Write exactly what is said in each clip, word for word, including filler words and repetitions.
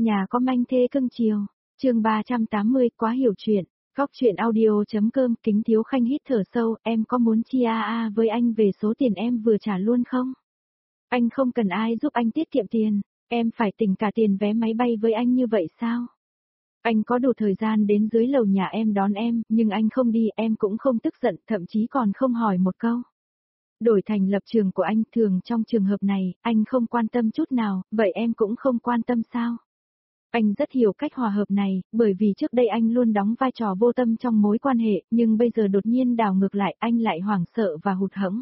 Nhà có manh thê cưng chiều, chương ba trăm tám mươi, quá hiểu chuyện. Góc chuyện audio.com. Kính Thiếu Khanh hít thở sâu, em có muốn chia a a với anh về số tiền em vừa trả luôn không? Anh không cần ai giúp anh tiết kiệm tiền, em phải tỉnh cả tiền vé máy bay với anh như vậy sao? Anh có đủ thời gian đến dưới lầu nhà em đón em, nhưng anh không đi, em cũng không tức giận, thậm chí còn không hỏi một câu. Đổi thành lập trường của anh, thường trong trường hợp này, anh không quan tâm chút nào, vậy em cũng không quan tâm sao? Anh rất hiểu cách hòa hợp này, bởi vì trước đây anh luôn đóng vai trò vô tâm trong mối quan hệ, nhưng bây giờ đột nhiên đảo ngược lại, anh lại hoảng sợ và hụt hẫng.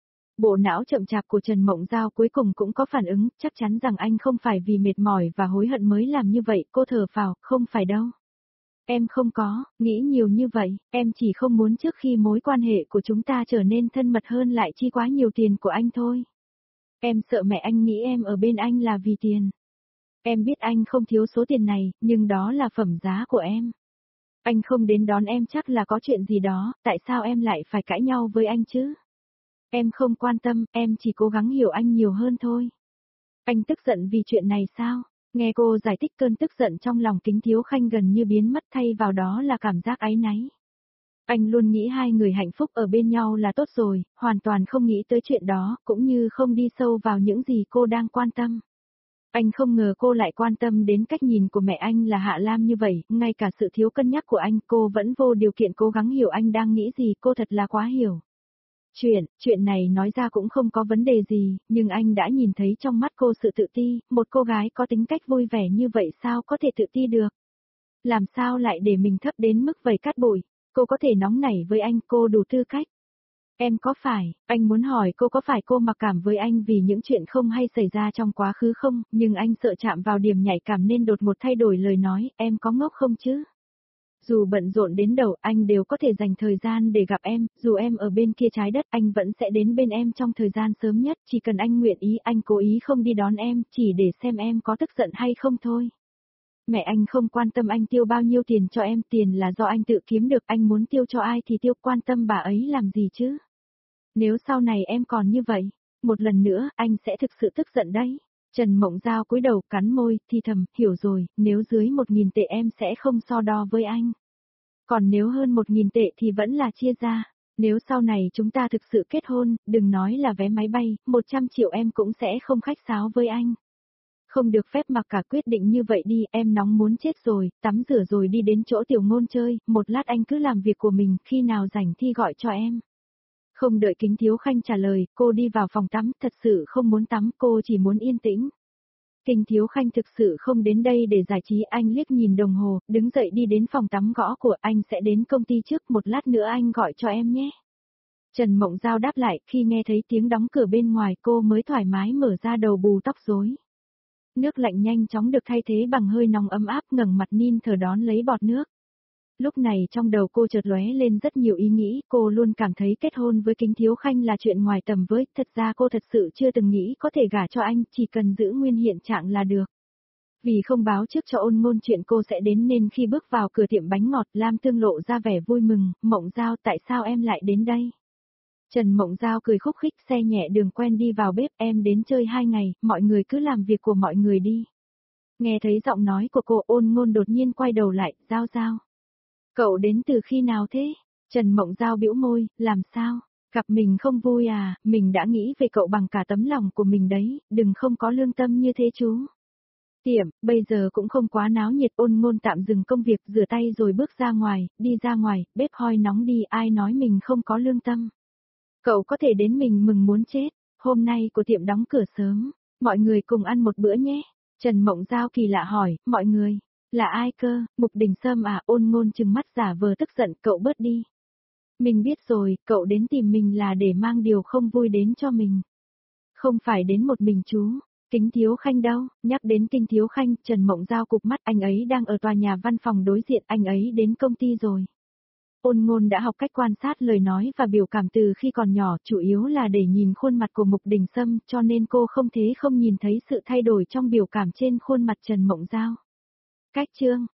Bộ não chậm chạp của Trần Mộng Giao cuối cùng cũng có phản ứng, chắc chắn rằng anh không phải vì mệt mỏi và hối hận mới làm như vậy, cô thở phào, không phải đâu. Em không có, nghĩ nhiều như vậy, em chỉ không muốn trước khi mối quan hệ của chúng ta trở nên thân mật hơn lại chi quá nhiều tiền của anh thôi. Em sợ mẹ anh nghĩ em ở bên anh là vì tiền. Em biết anh không thiếu số tiền này, nhưng đó là phẩm giá của em. Anh không đến đón em chắc là có chuyện gì đó, tại sao em lại phải cãi nhau với anh chứ? Em không quan tâm, em chỉ cố gắng hiểu anh nhiều hơn thôi. Anh tức giận vì chuyện này sao? Nghe cô giải thích, cơn tức giận trong lòng Kính Thiếu Khanh gần như biến mất, thay vào đó là cảm giác áy náy. Anh luôn nghĩ hai người hạnh phúc ở bên nhau là tốt rồi, hoàn toàn không nghĩ tới chuyện đó, cũng như không đi sâu vào những gì cô đang quan tâm. Anh không ngờ cô lại quan tâm đến cách nhìn của mẹ anh là Hạ Lam như vậy, ngay cả sự thiếu cân nhắc của anh, cô vẫn vô điều kiện cố gắng hiểu anh đang nghĩ gì, cô thật là quá hiểu. Chuyện, chuyện này nói ra cũng không có vấn đề gì, nhưng anh đã nhìn thấy trong mắt cô sự tự ti, một cô gái có tính cách vui vẻ như vậy sao có thể tự ti được? Làm sao lại để mình thấp đến mức vầy cát bụi? Cô có thể nóng nảy với anh, cô đủ tư cách. Em có phải, anh muốn hỏi cô có phải cô mặc cảm với anh vì những chuyện không hay xảy ra trong quá khứ không, nhưng anh sợ chạm vào điểm nhạy cảm nên đột ngột thay đổi lời nói, em có ngốc không chứ? Dù bận rộn đến đầu, anh đều có thể dành thời gian để gặp em, dù em ở bên kia trái đất, anh vẫn sẽ đến bên em trong thời gian sớm nhất, chỉ cần anh nguyện ý, anh cố ý không đi đón em, chỉ để xem em có tức giận hay không thôi. Mẹ anh không quan tâm anh tiêu bao nhiêu tiền cho em, tiền là do anh tự kiếm được, anh muốn tiêu cho ai thì tiêu, quan tâm bà ấy làm gì chứ? Nếu sau này em còn như vậy, một lần nữa, anh sẽ thực sự tức giận đấy. Trần Mộng Giao cúi đầu cắn môi, thì thầm, hiểu rồi, nếu dưới một nghìn tệ em sẽ không so đo với anh. Còn nếu hơn một nghìn tệ thì vẫn là chia ra. Nếu sau này chúng ta thực sự kết hôn, đừng nói là vé máy bay, một trăm triệu em cũng sẽ không khách sáo với anh. Không được phép mặc cả, quyết định như vậy đi, em nóng muốn chết rồi, tắm rửa rồi đi đến chỗ Tiểu Ngôn chơi, một lát anh cứ làm việc của mình, khi nào rảnh thì gọi cho em. Không đợi Kính Thiếu Khanh trả lời, cô đi vào phòng tắm, thật sự không muốn tắm, cô chỉ muốn yên tĩnh. Kính Thiếu Khanh thực sự không đến đây để giải trí, anh liếc nhìn đồng hồ, đứng dậy đi đến phòng tắm gõ cửa, anh sẽ đến công ty trước, một lát nữa anh gọi cho em nhé. Trần Mộng Giao đáp lại, khi nghe thấy tiếng đóng cửa bên ngoài cô mới thoải mái mở ra đầu bù tóc rối. Nước lạnh nhanh chóng được thay thế bằng hơi nóng ấm áp, ngẩng mặt nín thở đón lấy bọt nước. Lúc này trong đầu cô chợt lóe lên rất nhiều ý nghĩ, cô luôn cảm thấy kết hôn với Kính Thiếu Khanh là chuyện ngoài tầm với, thật ra cô thật sự chưa từng nghĩ có thể gả cho anh, chỉ cần giữ nguyên hiện trạng là được. Vì không báo trước cho Ôn Ngôn chuyện cô sẽ đến nên khi bước vào cửa tiệm bánh ngọt, Lam Tương lộ ra vẻ vui mừng, Mộng Giao tại sao em lại đến đây? Trần Mộng Giao cười khúc khích, xe nhẹ đường quen đi vào bếp, em đến chơi hai ngày, mọi người cứ làm việc của mọi người đi. Nghe thấy giọng nói của cô, Ôn Ngôn đột nhiên quay đầu lại, Giao Giao. Cậu đến từ khi nào thế? Trần Mộng Giao bĩu môi, làm sao? Gặp mình không vui à, mình đã nghĩ về cậu bằng cả tấm lòng của mình đấy, đừng không có lương tâm như thế chú. Tiệm, bây giờ cũng không quá náo nhiệt, Ôn Ngôn tạm dừng công việc, rửa tay rồi bước ra ngoài, đi ra ngoài, bếp hoi nóng đi, ai nói mình không có lương tâm. Cậu có thể đến mình mừng muốn chết, hôm nay của tiệm đóng cửa sớm, mọi người cùng ăn một bữa nhé. Trần Mộng Giao kỳ lạ hỏi, mọi người, là ai cơ, Mục Đình Sâm à? Ôn Ngôn trừng mắt giả vờ tức giận, cậu bớt đi. Mình biết rồi, cậu đến tìm mình là để mang điều không vui đến cho mình. Không phải đến một mình chú. Kính Thiếu Khanh đâu? Nhắc đến Kính Thiếu Khanh, Trần Mộng Giao cụp mắt, anh ấy đang ở tòa nhà văn phòng đối diện, anh ấy đến công ty rồi. Ôn Ngôn đã học cách quan sát lời nói và biểu cảm từ khi còn nhỏ, chủ yếu là để nhìn khuôn mặt của Mục Đình Sâm, cho nên cô không thế không nhìn thấy sự thay đổi trong biểu cảm trên khuôn mặt Trần Mộng Giao. Cách chương